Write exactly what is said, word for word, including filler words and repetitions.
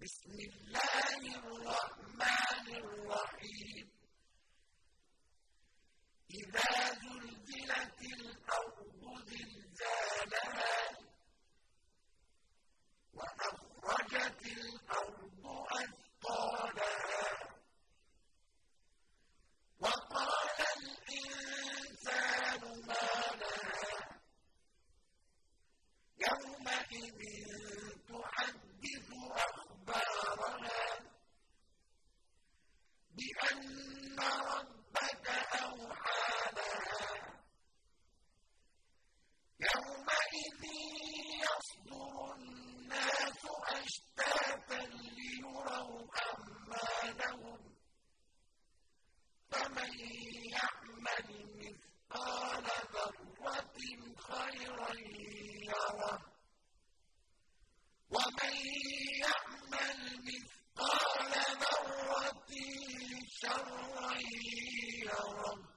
بسم الله الرحمن الرحيم إذا زلزلت الأرض زلزالها وأخرجت الأرض أثقالها وقال الإنسان ما لها يومئذ تحدث أخبارها بأن ربك أوحى لها يومئذ يصدر الناس أشتاتا ليروا أعمالهم فمن يعمل مثقال ذرة خيرا يره ومن يعمل مثقال ذرة شرا يره